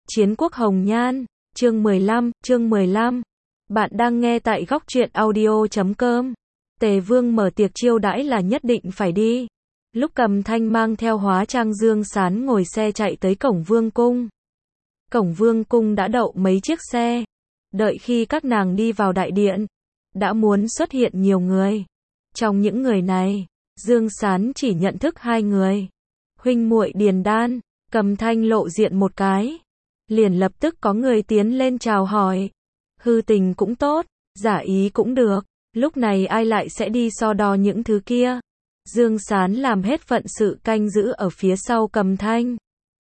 Chiến quốc hồng nhan, chương 15. Bạn đang nghe tại góc truyện audio.com. Tề Vương mở tiệc chiêu đãi là nhất định phải đi. Lúc Cầm Thanh mang theo Hóa Trang Dương Sán ngồi xe chạy tới cổng Vương cung. Cổng Vương cung đã đậu mấy chiếc xe. Đợi khi các nàng đi vào đại điện, đã muốn xuất hiện nhiều người. Trong những người này, Dương Sán chỉ nhận thức hai người. Huynh muội Điền Đan. Cầm Thanh lộ diện một cái, liền lập tức có người tiến lên chào hỏi. Hư tình cũng tốt, giả ý cũng được, lúc này ai lại sẽ đi so đo những thứ kia. Dương Sán làm hết phận sự canh giữ ở phía sau Cầm Thanh.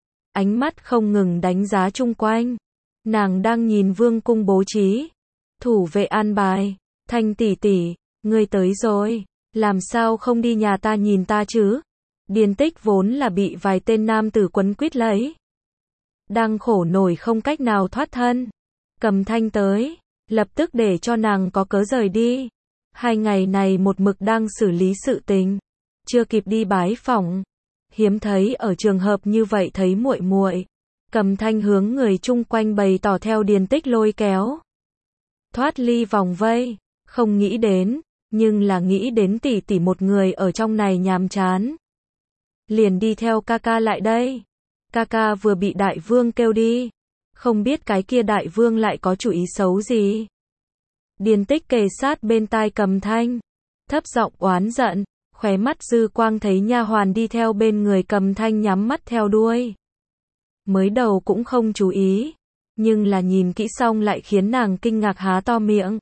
Ánh mắt không ngừng đánh giá chung quanh. Nàng đang nhìn vương cung bố trí, thủ vệ an bài. Thanh tỷ tỷ, ngươi tới rồi, làm sao không đi nhà ta nhìn ta chứ? Điền Tích vốn là bị vài tên nam tử quấn quýt lấy, đang khổ nổi không cách nào thoát thân. Cầm Thanh tới, lập tức để cho nàng có cớ rời đi. 2 ngày này một mực đang xử lý sự tình, chưa kịp đi bái phỏng. Hiếm thấy ở trường hợp như vậy thấy muội muội. Cầm Thanh hướng người chung quanh bày tỏ theo Điền Tích lôi kéo, thoát ly vòng vây. Không nghĩ đến, nhưng là nghĩ đến tỷ tỷ một người ở trong này nhàm chán, liền đi theo ca ca lại đây. Ca ca vừa bị đại vương kêu đi, không biết cái kia đại vương lại có chủ ý xấu gì. Điền Tích kề sát bên tai Cầm Thanh, thấp giọng oán giận, khóe mắt dư quang thấy nha hoàn đi theo bên người Cầm Thanh nhắm mắt theo đuôi. Mới đầu cũng không chú ý, nhưng là nhìn kỹ xong lại khiến nàng kinh ngạc há to miệng.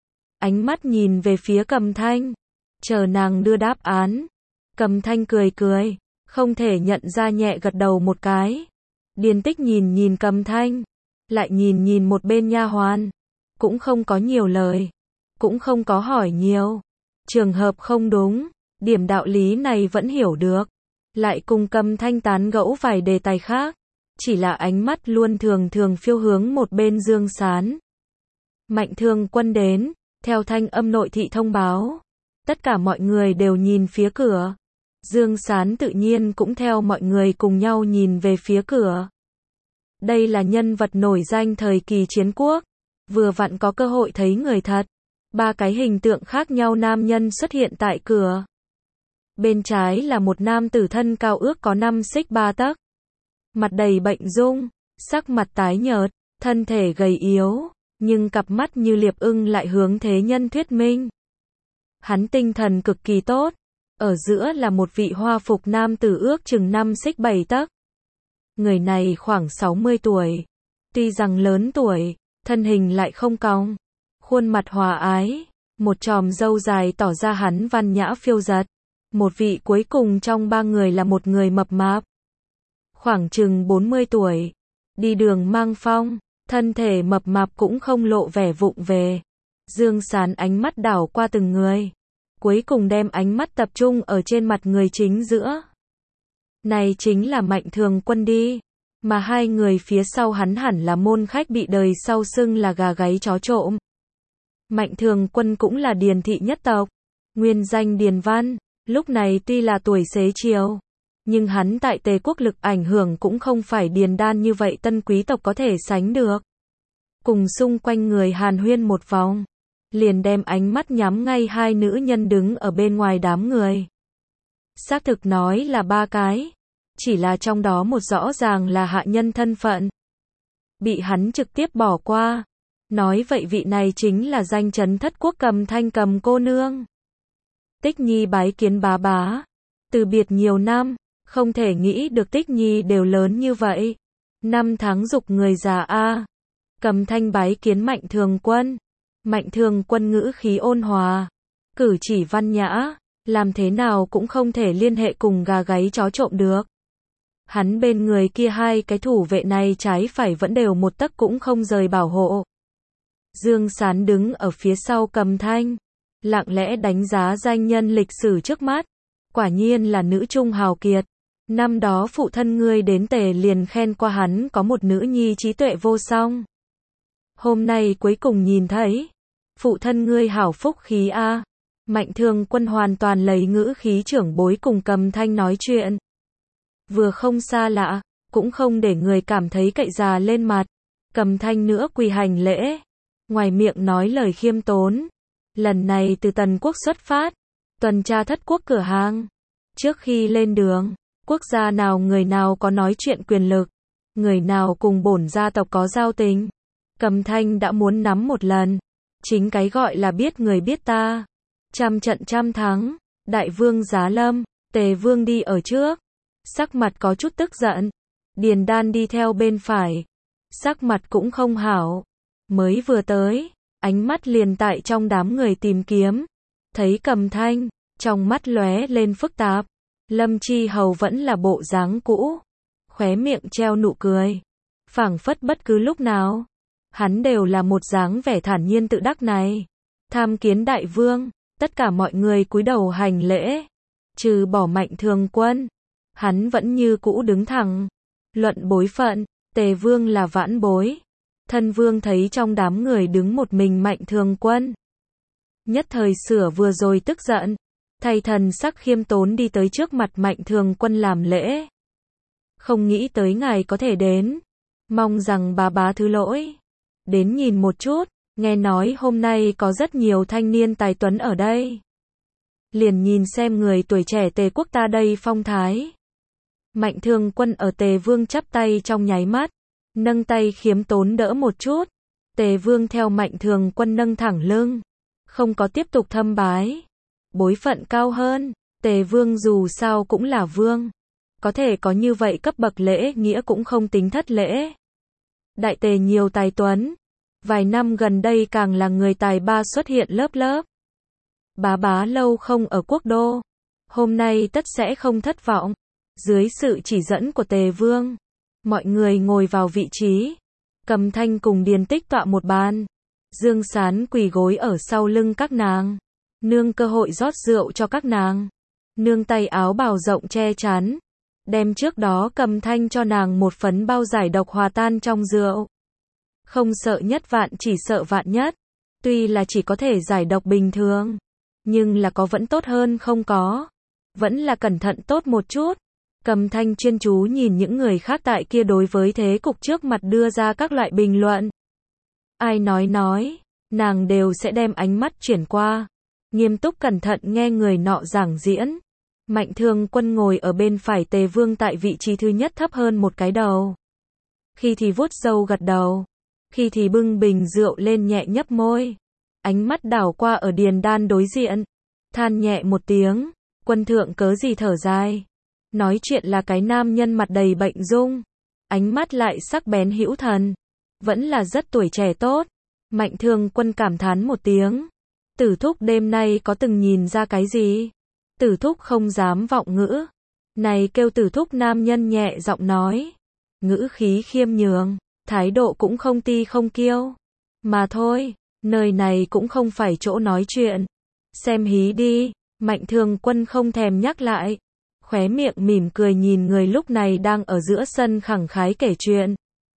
Ánh mắt nhìn về phía Cầm Thanh, chờ nàng đưa đáp án. Cầm Thanh cười cười, không thể nhận ra nhẹ gật đầu một cái. Điền Tích nhìn Cầm Thanh, lại nhìn một bên nha hoàn, cũng không có nhiều lời, cũng không có hỏi nhiều. Trường hợp không đúng, điểm đạo lý này vẫn hiểu được. Lại cùng Cầm Thanh tán gẫu vài đề tài khác, chỉ là ánh mắt luôn thường phiêu hướng một bên Dương Sán. Mạnh Thường Quân đến, theo thanh âm nội thị thông báo, tất cả mọi người đều nhìn phía cửa. Dương Sán tự nhiên cũng theo mọi người cùng nhau nhìn về phía cửa. Đây là nhân vật nổi danh thời kỳ chiến quốc, vừa vặn có cơ hội thấy người thật. 3 cái hình tượng khác nhau nam nhân xuất hiện tại cửa. Bên trái là một nam tử thân cao ước có 5 xích 3 tấc, mặt đầy bệnh dung, sắc mặt tái nhợt, thân thể gầy yếu, nhưng cặp mắt như liệp ưng lại hướng thế nhân thuyết minh. Hắn tinh thần cực kỳ tốt. Ở giữa là một vị hoa phục nam tử ước chừng 5 xích 7 tấc. Người này khoảng 60 tuổi. Tuy rằng lớn tuổi, thân hình lại không cong. Khuôn mặt hòa ái, một chòm râu dài tỏ ra hắn văn nhã phiêu dật. Một vị cuối cùng trong 3 người là một người mập mạp, khoảng chừng 40 tuổi. Đi đường mang phong, thân thể mập mạp cũng không lộ vẻ vụng về. Dương Sán ánh mắt đảo qua từng người, cuối cùng đem ánh mắt tập trung ở trên mặt người chính giữa. Này chính là Mạnh Thường Quân đi, mà 2 người phía sau hắn hẳn là môn khách bị đời sau xưng là gà gáy chó trộm. Mạnh Thường Quân cũng là Điền thị nhất tộc, nguyên danh Điền Văn, lúc này tuy là tuổi xế chiều, nhưng hắn tại Tề quốc lực ảnh hưởng cũng không phải Điền Đan như vậy tân quý tộc có thể sánh được. Cùng xung quanh người hàn huyên một vòng, liền đem ánh mắt nhắm ngay 2 nữ nhân đứng ở bên ngoài đám người. Xác thực nói là 3 cái, chỉ là trong đó một rõ ràng là hạ nhân thân phận, bị hắn trực tiếp bỏ qua. Nói vậy vị này chính là danh chấn thất quốc Cầm Thanh Cầm cô nương. Tích Nhi bái kiến bá bá. Từ biệt nhiều năm, không thể nghĩ được Tích Nhi đều lớn như vậy. 5 tháng dục người già a. Cầm Thanh bái kiến Mạnh Thường Quân. Mạnh Thường Quân ngữ khí ôn hòa, cử chỉ văn nhã, làm thế nào cũng không thể liên hệ cùng gà gáy chó trộm được. Hắn bên người kia 2 cái thủ vệ này trái phải vẫn đều một tấc cũng không rời bảo hộ. Dương Sán đứng ở phía sau Cầm Thanh, lặng lẽ đánh giá danh nhân lịch sử trước mắt. Quả nhiên là nữ trung hào kiệt. Năm đó phụ thân ngươi đến Tề liền khen qua hắn có một nữ nhi trí tuệ vô song. Hôm nay cuối cùng nhìn thấy, phụ thân ngươi hảo phúc khí a. Mạnh Thường Quân hoàn toàn lấy ngữ khí trưởng bối cùng Cầm Thanh nói chuyện. Vừa không xa lạ, cũng không để người cảm thấy cậy già lên mặt. Cầm Thanh nữa quỳ hành lễ, ngoài miệng nói lời khiêm tốn. Lần này từ Tần quốc xuất phát, tuần tra Thất quốc cửa hàng. Trước khi lên đường, quốc gia nào người nào có nói chuyện quyền lực, người nào cùng bổn gia tộc có giao tình, Cầm Thanh đã muốn nắm một lần. Chính cái gọi là biết người biết ta. Trăm trận trăm thắng, đại vương giá lâm, Tề vương đi ở trước, sắc mặt có chút tức giận. Điền Đan đi theo bên phải, sắc mặt cũng không hảo. Mới vừa tới, ánh mắt liền tại trong đám người tìm kiếm. Thấy Cầm Thanh, trong mắt lóe lên phức tạp. Lâm Chi Hầu vẫn là bộ dáng cũ, khóe miệng treo nụ cười, phảng phất bất cứ lúc nào hắn đều là một dáng vẻ thản nhiên tự đắc này. Tham kiến đại vương, tất cả mọi người cúi đầu hành lễ, trừ bỏ Mạnh Thường Quân, hắn vẫn như cũ đứng thẳng. Luận bối phận, Tề vương là vãn bối. Thân vương thấy trong đám người đứng một mình Mạnh Thường Quân, nhất thời sửa vừa rồi tức giận, thay thần sắc khiêm tốn đi tới trước mặt Mạnh Thường Quân làm lễ. Không nghĩ tới ngài có thể đến, mong rằng bá thứ lỗi. Đến nhìn một chút, nghe nói hôm nay có rất nhiều thanh niên tài tuấn ở đây. Liền nhìn xem người tuổi trẻ Tề quốc ta đây phong thái. Mạnh Thường Quân ở Tề vương chắp tay trong nháy mắt, nâng tay khiêm tốn đỡ một chút. Tề vương theo Mạnh Thường Quân nâng thẳng lưng, không có tiếp tục thâm bái. Bối phận cao hơn, Tề vương dù sao cũng là vương, có thể có như vậy cấp bậc lễ nghĩa cũng không tính thất lễ. Đại Tề nhiều tài tuấn, vài năm gần đây càng là người tài ba xuất hiện lớp lớp. Bá lâu không ở quốc đô, hôm nay tất sẽ không thất vọng. Dưới sự chỉ dẫn của Tề vương, mọi người ngồi vào vị trí. Cầm Thanh cùng Điền Tích tọa một bàn, Dương Sán quỳ gối ở sau lưng các nàng, nương cơ hội rót rượu cho các nàng. Nương tay áo bào rộng che chắn, đem trước đó Cầm Thanh cho nàng một phấn bao giải độc hòa tan trong rượu. Không sợ nhất vạn chỉ sợ vạn nhất. Tuy là chỉ có thể giải độc bình thường, nhưng là có vẫn tốt hơn không có. Vẫn là cẩn thận tốt một chút. Cầm Thanh chuyên chú nhìn những người khác tại kia đối với thế cục trước mặt đưa ra các loại bình luận. Ai nói, nàng đều sẽ đem ánh mắt chuyển qua, nghiêm túc cẩn thận nghe người nọ giảng diễn. Mạnh Thường Quân ngồi ở bên phải Tề vương tại vị trí thứ nhất thấp hơn một cái đầu. Khi thì vuốt râu gật đầu, khi thì bưng bình rượu lên nhẹ nhấp môi. Ánh mắt đảo qua ở Điền Đan đối diện, than nhẹ một tiếng, quân thượng cớ gì thở dài. Nói chuyện là cái nam nhân mặt đầy bệnh dung, ánh mắt lại sắc bén hữu thần, vẫn là rất tuổi trẻ tốt. Mạnh Thường Quân cảm thán một tiếng. Tử thúc đêm nay có từng nhìn ra cái gì? Tử thúc không dám vọng ngữ. Này kêu tử thúc nam nhân nhẹ giọng nói. Ngữ khí khiêm nhường, thái độ cũng không ti không kiêu. Mà thôi, nơi này cũng không phải chỗ nói chuyện. Xem hí đi, Mạnh Thường Quân không thèm nhắc lại. Khóe miệng mỉm cười nhìn người lúc này đang ở giữa sân khẳng khái kể chuyện.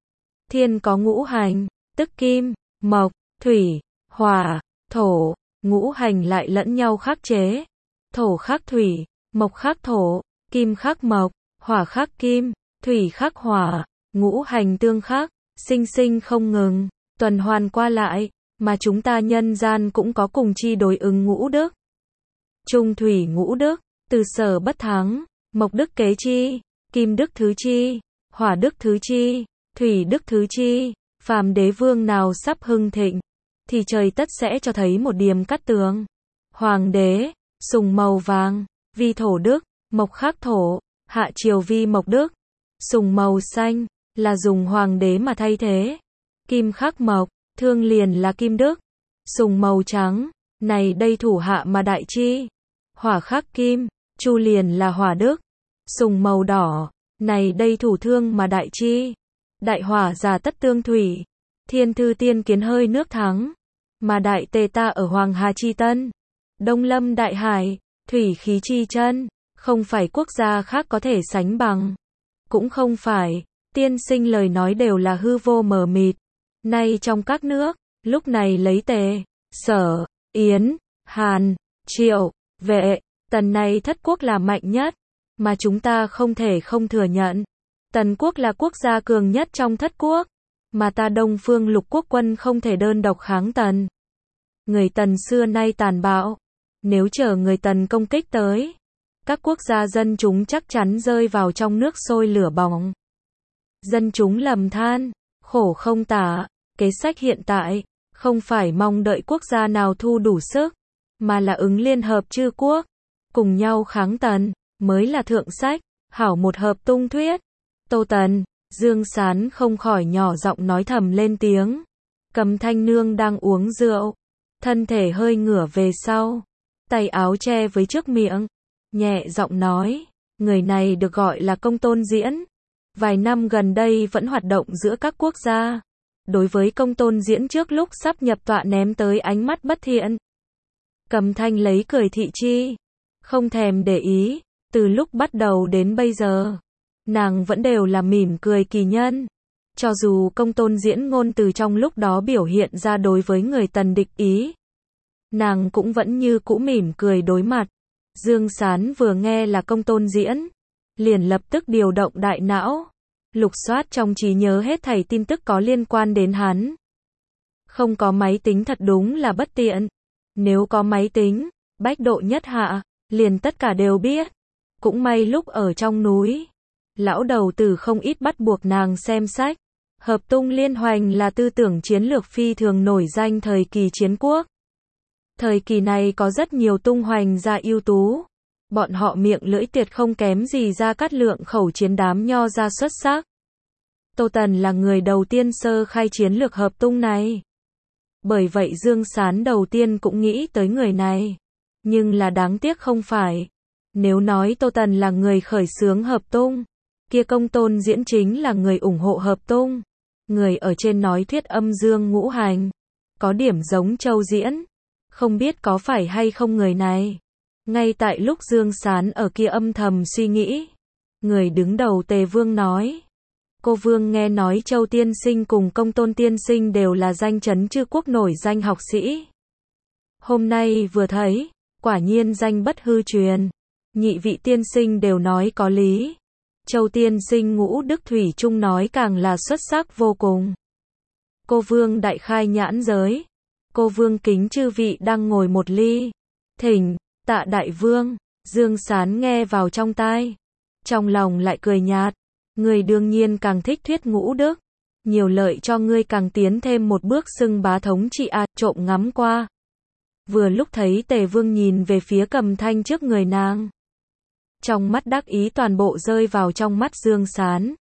Thiên có ngũ hành, tức kim, mộc, thủy, hỏa, thổ. Ngũ hành lại lẫn nhau khắc chế. Thổ khắc thủy, mộc khắc thổ, kim khắc mộc, hỏa khắc kim, thủy khắc hỏa. Ngũ hành tương khắc, sinh sinh không ngừng, tuần hoàn qua lại, mà chúng ta nhân gian cũng có cùng chi đối ứng ngũ đức. Trung thủy ngũ đức, từ sở bất thắng, mộc đức kế chi, kim đức thứ chi, hỏa đức thứ chi, thủy đức thứ chi. Phàm đế vương nào sắp hưng thịnh, thì trời tất sẽ cho thấy một điềm cát tường. Hoàng đế, sùng màu vàng, vi thổ đức, mộc khắc thổ, hạ triều vi mộc đức. Sùng màu xanh, là dùng hoàng đế mà thay thế. Kim khắc mộc, thương liền là kim đức. Sùng màu trắng, này đây thủ hạ mà đại chi. Hỏa khắc kim, chu liền là hỏa đức. Sùng màu đỏ, này đây thủ thương mà đại chi. Đại hỏa già tất tương thủy. Thiên thư tiên kiến hơi nước thắng. Mà đại tề ta ở Hoàng Hà chi tân. Đông lâm đại hải, thủy khí chi chân. Không phải quốc gia khác có thể sánh bằng. Cũng không phải, tiên sinh lời nói đều là hư vô mờ mịt. Nay trong các nước, lúc này lấy Tề, Sở, Yến, Hàn, Triệu, Vệ, Tần này thất quốc là mạnh nhất. Mà chúng ta không thể không thừa nhận. Tần quốc là quốc gia cường nhất trong thất quốc, mà ta Đông Phương Lục quốc quân không thể đơn độc kháng Tần. Người Tần xưa nay tàn bạo, nếu chờ người Tần công kích tới, các quốc gia dân chúng chắc chắn rơi vào trong nước sôi lửa bỏng. Dân chúng lầm than, khổ không tả, kế sách hiện tại, không phải mong đợi quốc gia nào thu đủ sức, mà là ứng liên hợp chư quốc, cùng nhau kháng Tần, mới là thượng sách, hảo một hợp tung thuyết. Tô Tần, Dương Sán không khỏi nhỏ giọng nói thầm lên tiếng. Cầm Thanh Nương đang uống rượu, thân thể hơi ngửa về sau, tay áo che với trước miệng, nhẹ giọng nói, người này được gọi là Công Tôn Diễn. Vài năm gần đây vẫn hoạt động giữa các quốc gia. Đối với Công Tôn Diễn trước lúc sắp nhập tọa ném tới ánh mắt bất thiện. Cầm Thanh lấy cười thị chi, không thèm để ý, từ lúc bắt đầu đến bây giờ, nàng vẫn đều là mỉm cười kỳ nhân. Cho dù Công Tôn Diễn ngôn từ trong lúc đó biểu hiện ra đối với người Tần địch ý, nàng cũng vẫn như cũ mỉm cười đối mặt. Dương Sán vừa nghe là Công Tôn Diễn, liền lập tức điều động đại não, lục soát trong trí nhớ hết thảy tin tức có liên quan đến hắn. Không có máy tính thật đúng là bất tiện. Nếu có máy tính, bách độ nhất hạ, liền tất cả đều biết. Cũng may lúc ở trong núi, lão đầu tử không ít bắt buộc nàng xem sách. Hợp tung liên hoành là tư tưởng chiến lược phi thường nổi danh thời kỳ chiến quốc. Thời kỳ này có rất nhiều tung hoành gia ưu tú. Bọn họ miệng lưỡi tuyệt không kém gì Gia Cát Lượng khẩu chiến đám nho gia xuất sắc. Tô Tần là người đầu tiên sơ khai chiến lược hợp tung này. Bởi vậy Dương Sán đầu tiên cũng nghĩ tới người này. Nhưng là đáng tiếc không phải. Nếu nói Tô Tần là người khởi xướng hợp tung, kia Công Tôn Diễn chính là người ủng hộ hợp tung. Người ở trên nói thuyết âm dương ngũ hành, có điểm giống Châu Diễn. Không biết có phải hay không người này. Ngay tại lúc Dương Sán ở kia âm thầm suy nghĩ, người đứng đầu Tề Vương nói. Cô Vương nghe nói Châu Tiên Sinh cùng Công Tôn Tiên Sinh đều là danh chấn chư quốc nổi danh học sĩ. Hôm nay vừa thấy, quả nhiên danh bất hư truyền. Nhị vị tiên sinh đều nói có lý. Châu Tiên Sinh Ngũ Đức Thủy Trung nói càng là xuất sắc vô cùng. Cô Vương đại khai nhãn giới. Cô Vương kính chư vị đang ngồi một ly. Thỉnh. Tạ đại vương. Dương Sán nghe vào trong tai, trong lòng lại cười nhạt. Người đương nhiên càng thích thuyết ngũ đức, nhiều lợi cho ngươi càng tiến thêm một bước xưng bá thống trị trộm ngắm qua. Vừa lúc thấy Tề Vương nhìn về phía Cầm Thanh trước người nàng, trong mắt đắc ý toàn bộ rơi vào trong mắt Dương Sán.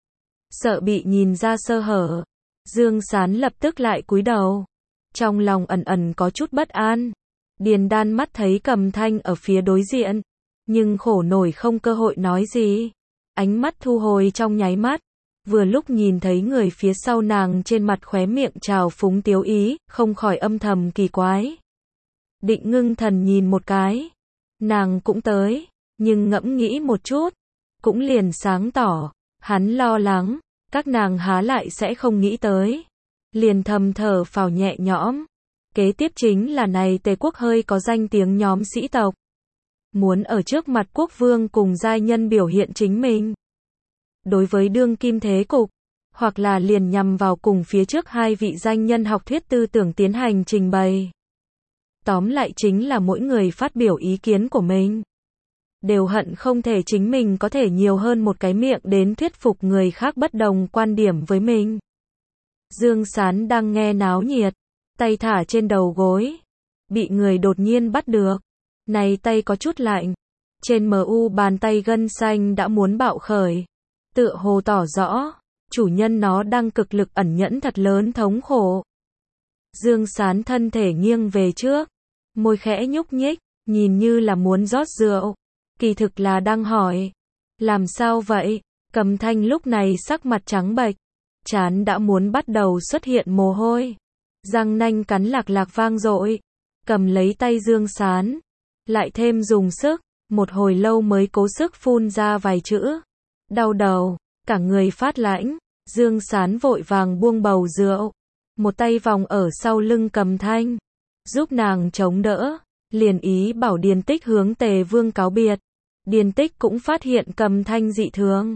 Sợ bị nhìn ra sơ hở, Dương Sán lập tức lại cúi đầu, trong lòng ẩn ẩn có chút bất an. Điền Đan mắt thấy Cầm Thanh ở phía đối diện, nhưng khổ nổi không cơ hội nói gì. Ánh mắt thu hồi trong nháy mắt, vừa lúc nhìn thấy người phía sau nàng trên mặt khóe miệng trào phúng tiếu ý, không khỏi âm thầm kỳ quái. Định ngưng thần nhìn một cái, nàng cũng tới, nhưng ngẫm nghĩ một chút, cũng liền sáng tỏ, hắn lo lắng, các nàng há lại sẽ không nghĩ tới. Liền thầm thở phào nhẹ nhõm. Kế tiếp chính là này Tề quốc hơi có danh tiếng nhóm sĩ tộc. Muốn ở trước mặt quốc vương cùng giai nhân biểu hiện chính mình. Đối với đương kim thế cục, hoặc là liền nhằm vào cùng phía trước hai vị danh nhân học thuyết tư tưởng tiến hành trình bày. Tóm lại chính là mỗi người phát biểu ý kiến của mình. Đều hận không thể chính mình có thể nhiều hơn một cái miệng đến thuyết phục người khác bất đồng quan điểm với mình. Dương Sán đang nghe náo nhiệt, tay thả trên đầu gối, bị người đột nhiên bắt được. Này tay có chút lạnh, trên mu bàn tay gân xanh đã muốn bạo khởi, tựa hồ tỏ rõ, chủ nhân nó đang cực lực ẩn nhẫn thật lớn thống khổ. Dương Sán thân thể nghiêng về trước, môi khẽ nhúc nhích, nhìn như là muốn rót rượu, kỳ thực là đang hỏi, làm sao vậy? Cầm Thanh lúc này sắc mặt trắng bệch, trán đã muốn bắt đầu xuất hiện mồ hôi, răng nanh cắn lạc lạc vang dội, cầm lấy tay Dương Sán, lại thêm dùng sức, một hồi lâu mới cố sức phun ra vài chữ. Đau đầu, cả người phát lãnh, Dương Sán vội vàng buông bầu rượu, một tay vòng ở sau lưng Cầm Thanh, giúp nàng chống đỡ, liền ý bảo Điền Tích hướng Tề Vương cáo biệt. Điền Tích cũng phát hiện Cầm Thanh dị thường,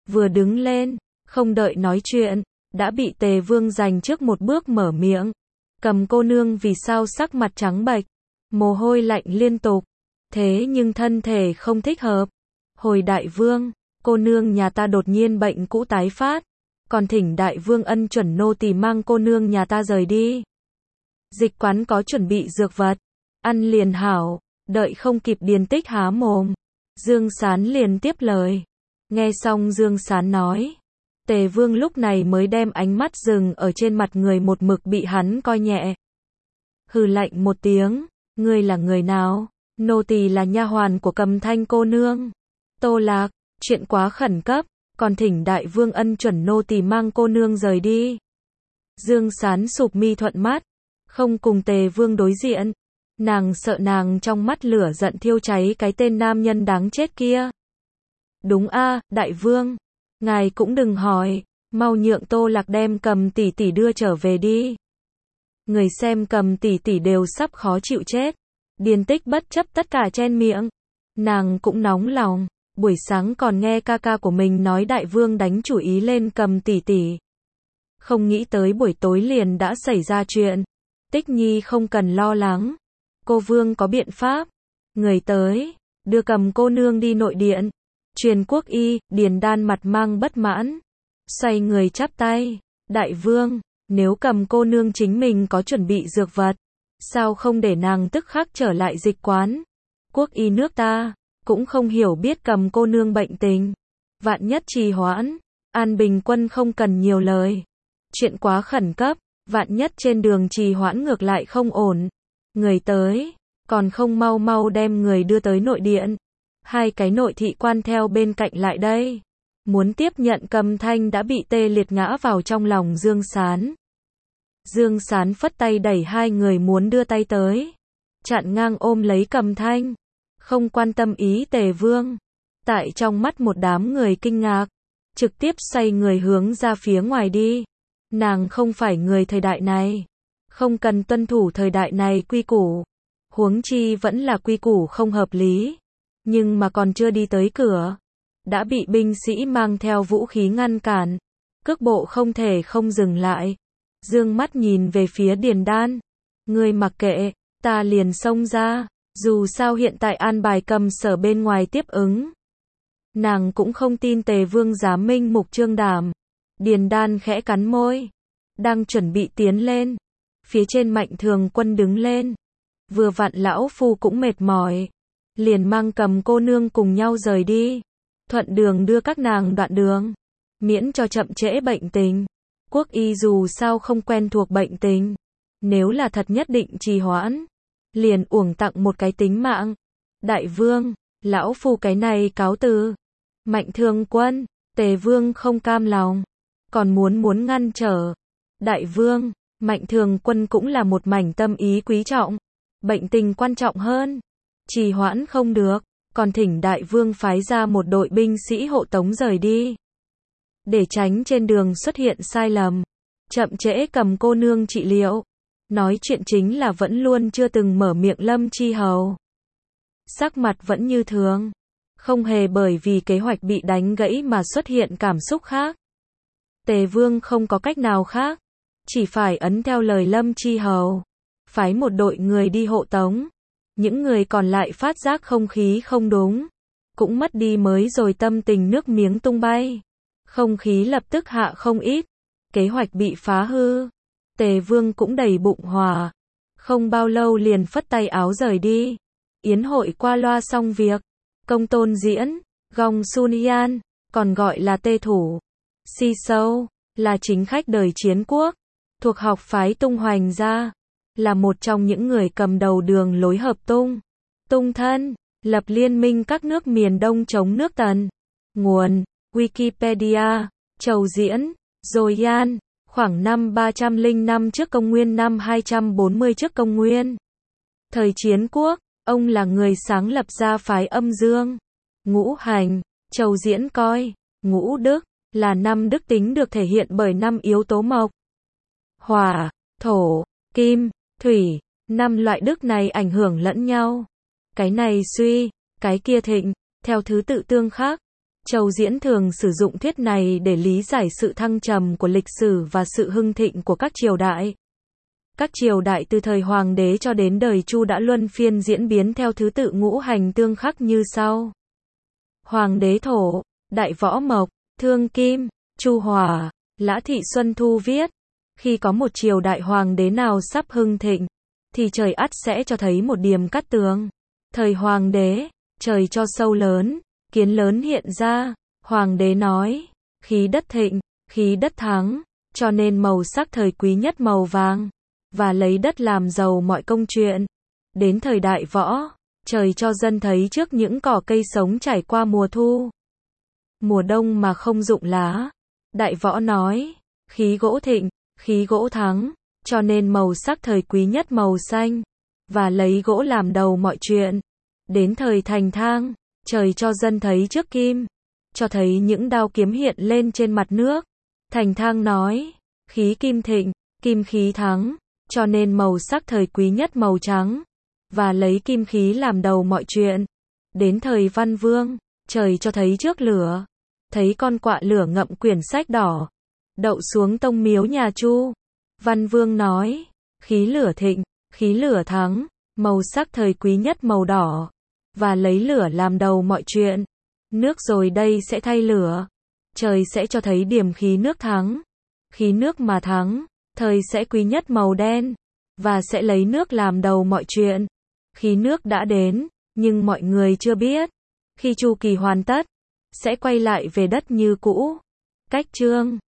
vừa đứng lên, không đợi nói chuyện, đã bị Tề Vương giành trước một bước mở miệng. Cầm cô nương vì sao sắc mặt trắng bệch, mồ hôi lạnh liên tục, thế nhưng thân thể không thích hợp. Hồi đại vương, cô nương nhà ta đột nhiên bệnh cũ tái phát, còn thỉnh đại vương ân chuẩn nô tỳ mang cô nương nhà ta rời đi. Dịch quán có chuẩn bị dược vật, ăn liền hảo, đợi không kịp Điền Tích há mồm. Dương Sán liền tiếp lời. Nghe xong Dương Sán nói, Tề Vương lúc này mới đem ánh mắt dừng ở trên mặt người một mực bị hắn coi nhẹ. Hừ lạnh một tiếng, ngươi là người nào? Nô tỳ là nha hoàn của Cầm Thanh cô nương. Tô Lạc, chuyện quá khẩn cấp, còn thỉnh đại vương ân chuẩn nô tỳ mang cô nương rời đi. Dương Sán sụp mi thuận mắt, không cùng Tề Vương đối diện. Nàng sợ nàng trong mắt lửa giận thiêu cháy cái tên nam nhân đáng chết kia. Đúng a, đại vương, ngài cũng đừng hỏi, mau nhượng Tô Lạc đem Cầm tỷ tỷ đưa trở về đi. Người xem Cầm tỷ tỷ đều sắp khó chịu chết. Điền Tích bất chấp tất cả chen miệng, nàng cũng nóng lòng, buổi sáng còn nghe ca ca của mình nói đại vương đánh chủ ý lên Cầm tỷ tỷ. Không nghĩ tới buổi tối liền đã xảy ra chuyện. Tích Nhi không cần lo lắng, cô vương có biện pháp. Người tới, đưa Cầm cô nương đi nội điện. Truyền quốc y, Điền Đan mặt mang bất mãn, xoay người chắp tay, đại vương, nếu Cầm cô nương chính mình có chuẩn bị dược vật, sao không để nàng tức khắc trở lại dịch quán? Quốc y nước ta cũng không hiểu biết Cầm cô nương bệnh tình, vạn nhất trì hoãn, An Bình Quân không cần nhiều lời. Chuyện quá khẩn cấp, vạn nhất trên đường trì hoãn ngược lại không ổn. Người tới, còn không mau mau đem người đưa tới nội điện. Hai cái nội thị quan theo bên cạnh lại đây, muốn tiếp nhận Cầm Thanh đã bị tê liệt ngã vào trong lòng Dương Sán. Dương Sán phất tay đẩy hai người muốn đưa tay tới, chặn ngang ôm lấy Cầm Thanh, không quan tâm ý Tề Vương. Tại trong mắt một đám người kinh ngạc, trực tiếp xoay người hướng ra phía ngoài đi. Nàng không phải người thời đại này, không cần tuân thủ thời đại này quy củ, huống chi vẫn là quy củ không hợp lý. Nhưng mà còn chưa đi tới cửa, đã bị binh sĩ mang theo vũ khí ngăn cản, cước bộ không thể không dừng lại. Dương mắt nhìn về phía Điền Đan, ngươi mặc kệ, ta liền xông ra, dù sao hiện tại an bài Cầm Sở bên ngoài tiếp ứng. Nàng cũng không tin Tề Vương dám minh mục trương đảm. Điền Đan khẽ cắn môi, đang chuẩn bị tiến lên. Phía trên Mạnh Thường Quân đứng lên, vừa vặn lão phu cũng mệt mỏi, liền mang Cầm cô nương cùng nhau rời đi, thuận đường đưa các nàng đoạn đường, miễn cho chậm trễ bệnh tình. Quốc y dù sao không quen thuộc bệnh tình, nếu là thật nhất định trì hoãn, liền uổng tặng một cái tính mạng. Đại vương, lão phu cái này cáo từ. Mạnh Thường Quân, Tề Vương không cam lòng, còn muốn ngăn trở. Đại vương, Mạnh Thường Quân cũng là một mảnh tâm ý quý trọng, bệnh tình quan trọng hơn, trì hoãn không được, còn thỉnh đại vương phái ra một đội binh sĩ hộ tống rời đi, để tránh trên đường xuất hiện sai lầm, chậm trễ Cầm cô nương trị liệu. Nói chuyện chính là vẫn luôn chưa từng mở miệng Lâm Chi Hầu. Sắc mặt vẫn như thường, không hề bởi vì kế hoạch bị đánh gãy mà xuất hiện cảm xúc khác. Tề Vương không có cách nào khác, chỉ phải ấn theo lời Lâm Chi Hầu, phái một đội người đi hộ tống. Những người còn lại phát giác không khí không đúng, cũng mất đi mới rồi tâm tình nước miếng tung bay. Không khí lập tức hạ không ít, kế hoạch bị phá hư. Tề Vương cũng đầy bụng hỏa, không bao lâu liền phất tay áo rời đi. Yến hội qua loa xong việc, Công Tôn diễn, Gong Sun Yan, còn gọi là Tê Thủ, Si Sâu, là chính khách đời Chiến Quốc, thuộc học phái Tung Hoành gia, là một trong những người cầm đầu đường lối hợp Tung thân, lập liên minh các nước miền Đông chống nước Tần. Nguồn Wikipedia, Chầu Diễn, Rồi Yan, khoảng năm 305 trước công nguyên năm 240 trước công nguyên. Thời Chiến Quốc, ông là người sáng lập ra phái Âm Dương, Ngũ Hành. Chầu Diễn coi Ngũ Đức là năm đức tính được thể hiện bởi 5 yếu tố mộc, hỏa, thổ, kim, thủy. 5 loại đức này ảnh hưởng lẫn nhau, cái này suy, cái kia thịnh, theo thứ tự tương khắc. Châu Diễn thường sử dụng thuyết này để lý giải sự thăng trầm của lịch sử và sự hưng thịnh của các triều đại. Các triều đại từ thời Hoàng đế cho đến đời Chu đã luân phiên diễn biến theo thứ tự ngũ hành tương khắc như sau. Hoàng đế Thổ, Đại Võ Mộc, Thương Kim, Chu Hỏa. Lã Thị Xuân Thu viết, khi có một triều đại hoàng đế nào sắp hưng thịnh, thì trời ắt sẽ cho thấy một điềm cát tường. Thời Hoàng đế, trời cho sâu lớn, kiến lớn hiện ra. Hoàng đế nói, khí đất thịnh, khí đất thắng, cho nên màu sắc thời quý nhất màu vàng, và lấy đất làm giàu mọi công chuyện. Đến thời Đại Võ, trời cho dân thấy trước những cỏ cây sống trải qua mùa thu, mùa đông mà không rụng lá. Đại Võ nói, khí gỗ thịnh, khí gỗ thắng, cho nên màu sắc thời quý nhất màu xanh, và lấy gỗ làm đầu mọi chuyện. Đến thời Thành Thang, trời cho dân thấy trước kim, cho thấy những đao kiếm hiện lên trên mặt nước. Thành Thang nói, khí kim thịnh, kim khí thắng, cho nên màu sắc thời quý nhất màu trắng, và lấy kim khí làm đầu mọi chuyện. Đến thời Văn Vương, trời cho thấy trước lửa, thấy con quạ lửa ngậm quyển sách đỏ, đậu xuống tông miếu nhà Chu. Văn Vương nói, khí lửa thịnh, khí lửa thắng, màu sắc thời quý nhất màu đỏ, và lấy lửa làm đầu mọi chuyện. Nước rồi đây sẽ thay lửa, trời sẽ cho thấy điểm khí nước thắng. Khí nước mà thắng, thời sẽ quý nhất màu đen, và sẽ lấy nước làm đầu mọi chuyện. Khí nước đã đến, nhưng mọi người chưa biết. Khi chu kỳ hoàn tất, sẽ quay lại về đất như cũ. Cách chương